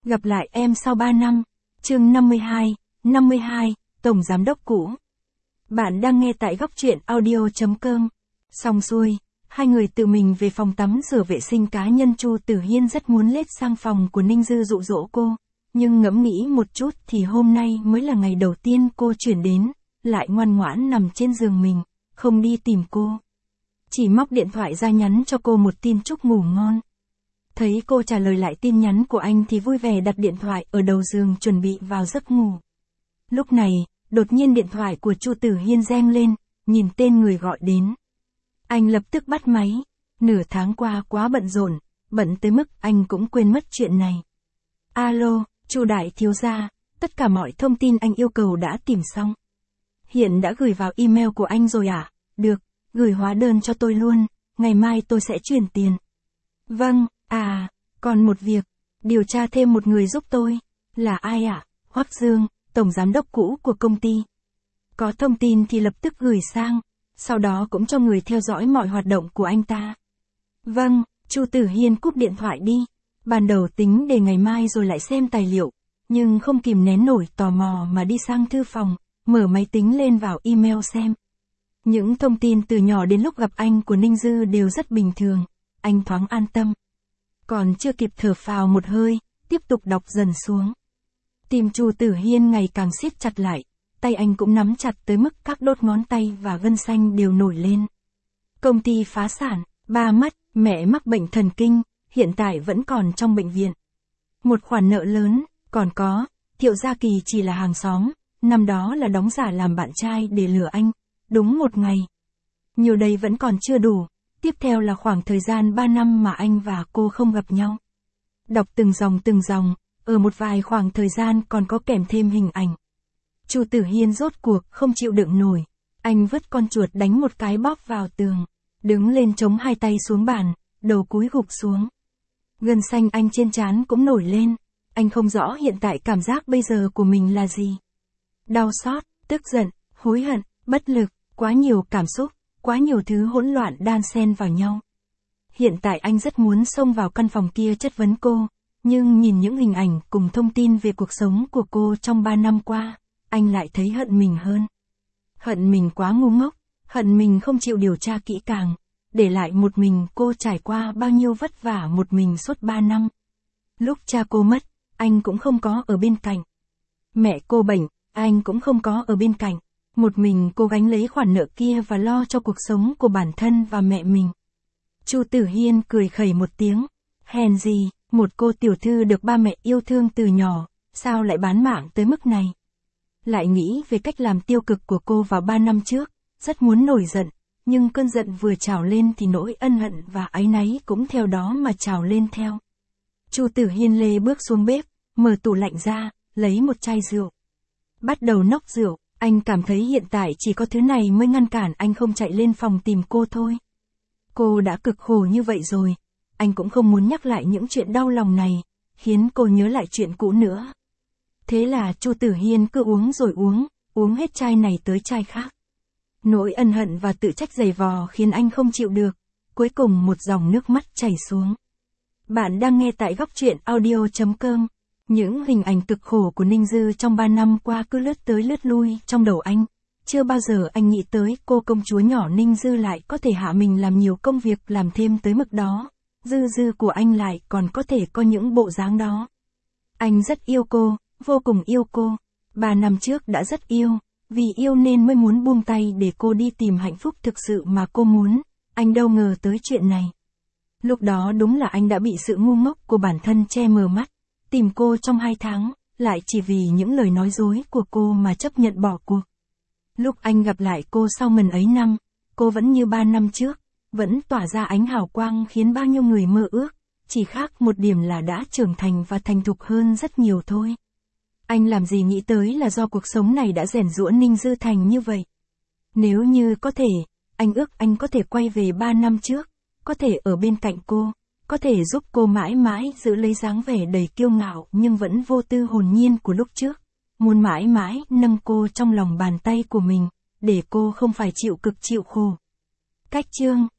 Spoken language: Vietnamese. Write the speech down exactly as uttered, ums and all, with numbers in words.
Gặp lại em sau ba năm. Chương năm mươi hai, năm mươi hai, Tổng Giám đốc cũ. Bạn đang nghe tại góc truyện audio chấm com. Xong xuôi, hai người tự mình về phòng tắm rửa vệ sinh cá nhân. Chu Tử Hiên rất muốn lết sang phòng của Ninh Dư dụ dỗ cô, nhưng ngẫm nghĩ một chút thì hôm nay mới là ngày đầu tiên cô chuyển đến, lại ngoan ngoãn nằm trên giường mình, không đi tìm cô. Chỉ móc điện thoại ra nhắn cho cô một tin chúc ngủ ngon. Thấy cô trả lời lại tin nhắn của anh thì vui vẻ đặt điện thoại ở đầu giường chuẩn bị vào giấc ngủ. Lúc này, đột nhiên điện thoại của Chu Tử Hiên reng lên, nhìn tên người gọi đến. Anh lập tức bắt máy, nửa tháng qua quá bận rộn, bận tới mức anh cũng quên mất chuyện này. Alo, Chu đại thiếu gia, tất cả mọi thông tin anh yêu cầu đã tìm xong. Hiện đã gửi vào email của anh rồi à? Được, gửi hóa đơn cho tôi luôn, ngày mai tôi sẽ chuyển tiền. Vâng, à, còn một việc, điều tra thêm một người giúp tôi. Là ai ạ? À? Hoắc Dương, tổng giám đốc cũ của công ty. Có thông tin thì lập tức gửi sang, sau đó cũng cho người theo dõi mọi hoạt động của anh ta. Vâng, Chu Tử Hiên cúp điện thoại đi. Ban đầu tính để ngày mai rồi lại xem tài liệu, nhưng không kìm nén nổi tò mò mà đi sang thư phòng, mở máy tính lên vào email xem. Những thông tin từ nhỏ đến lúc gặp anh của Ninh Dư đều rất bình thường, anh thoáng an tâm. Còn chưa kịp thở phào một hơi, tiếp tục đọc dần xuống. Tim Chu Tử Hiên ngày càng siết chặt lại, tay anh cũng nắm chặt tới mức các đốt ngón tay và gân xanh đều nổi lên. Công ty phá sản, ba mất, mẹ mắc bệnh thần kinh, hiện tại vẫn còn trong bệnh viện. Một khoản nợ lớn, còn có, Thiệu Gia Kỳ chỉ là hàng xóm, năm đó là đóng giả làm bạn trai để lừa anh, đúng một ngày. Nhiều đây vẫn còn chưa đủ, tiếp theo là khoảng thời gian ba năm mà anh và cô không gặp nhau. Đọc từng dòng từng dòng, ở một vài khoảng thời gian còn có kèm thêm hình ảnh. Chu Tử Hiên rốt cuộc không chịu đựng nổi, anh vứt con chuột đánh một cái bóp vào tường, đứng lên chống hai tay xuống bàn, đầu cúi gục xuống. Gân xanh anh trên trán cũng nổi lên, anh không rõ hiện tại cảm giác bây giờ của mình là gì. Đau xót, tức giận, hối hận, bất lực, quá nhiều cảm xúc, quá nhiều thứ hỗn loạn đan xen vào nhau. Hiện tại anh rất muốn xông vào căn phòng kia chất vấn cô, nhưng nhìn những hình ảnh cùng thông tin về cuộc sống của cô trong ba năm qua, anh lại thấy hận mình hơn. Hận mình quá ngu ngốc, hận mình không chịu điều tra kỹ càng, để lại một mình cô trải qua bao nhiêu vất vả một mình suốt ba năm. Lúc cha cô mất, anh cũng không có ở bên cạnh. Mẹ cô bệnh, anh cũng không có ở bên cạnh. Một mình cô gánh lấy khoản nợ kia và lo cho cuộc sống của bản thân và mẹ mình. Chu Tử Hiên cười khẩy một tiếng. Hèn gì, một cô tiểu thư được ba mẹ yêu thương từ nhỏ, sao lại bán mạng tới mức này? Lại nghĩ về cách làm tiêu cực của cô vào ba năm trước, rất muốn nổi giận, nhưng cơn giận vừa trào lên thì nỗi ân hận và áy náy cũng theo đó mà trào lên theo. Chu Tử Hiên lê bước xuống bếp, mở tủ lạnh ra, lấy một chai rượu. Bắt đầu nốc rượu, anh cảm thấy hiện tại chỉ có thứ này mới ngăn cản anh không chạy lên phòng tìm cô thôi. Cô đã cực khổ như vậy rồi, anh cũng không muốn nhắc lại những chuyện đau lòng này, khiến cô nhớ lại chuyện cũ nữa. Thế là Chu Tử Hiên cứ uống rồi uống, uống hết chai này tới chai khác. Nỗi ân hận và tự trách dày vò khiến anh không chịu được, cuối cùng một dòng nước mắt chảy xuống. Bạn đang nghe tại góc truyện audio chấm com. Những hình ảnh cực khổ của Ninh Dư trong ba năm qua cứ lướt tới lướt lui trong đầu anh. Chưa bao giờ anh nghĩ tới cô công chúa nhỏ Ninh Dư lại có thể hạ mình làm nhiều công việc làm thêm tới mức đó. Dư dư của anh lại còn có thể có những bộ dáng đó. Anh rất yêu cô, vô cùng yêu cô. Ba năm trước đã rất yêu, vì yêu nên mới muốn buông tay để cô đi tìm hạnh phúc thực sự mà cô muốn. Anh đâu ngờ tới chuyện này. Lúc đó đúng là anh đã bị sự ngu ngốc của bản thân che mờ mắt. Tìm cô trong hai tháng, lại chỉ vì những lời nói dối của cô mà chấp nhận bỏ cuộc. Lúc anh gặp lại cô sau ngần ấy năm, cô vẫn như ba năm trước, vẫn tỏa ra ánh hào quang khiến bao nhiêu người mơ ước, chỉ khác một điểm là đã trưởng thành và thành thục hơn rất nhiều thôi. Anh làm gì nghĩ tới là do cuộc sống này đã rèn giũa Ninh Dư thành như vậy. Nếu như có thể, anh ước anh có thể quay về ba năm trước, có thể ở bên cạnh cô. Có thể giúp cô mãi mãi giữ lấy dáng vẻ đầy kiêu ngạo nhưng vẫn vô tư hồn nhiên của lúc trước. Muốn mãi mãi nâng cô trong lòng bàn tay của mình, để cô không phải chịu cực chịu khổ. Cách chương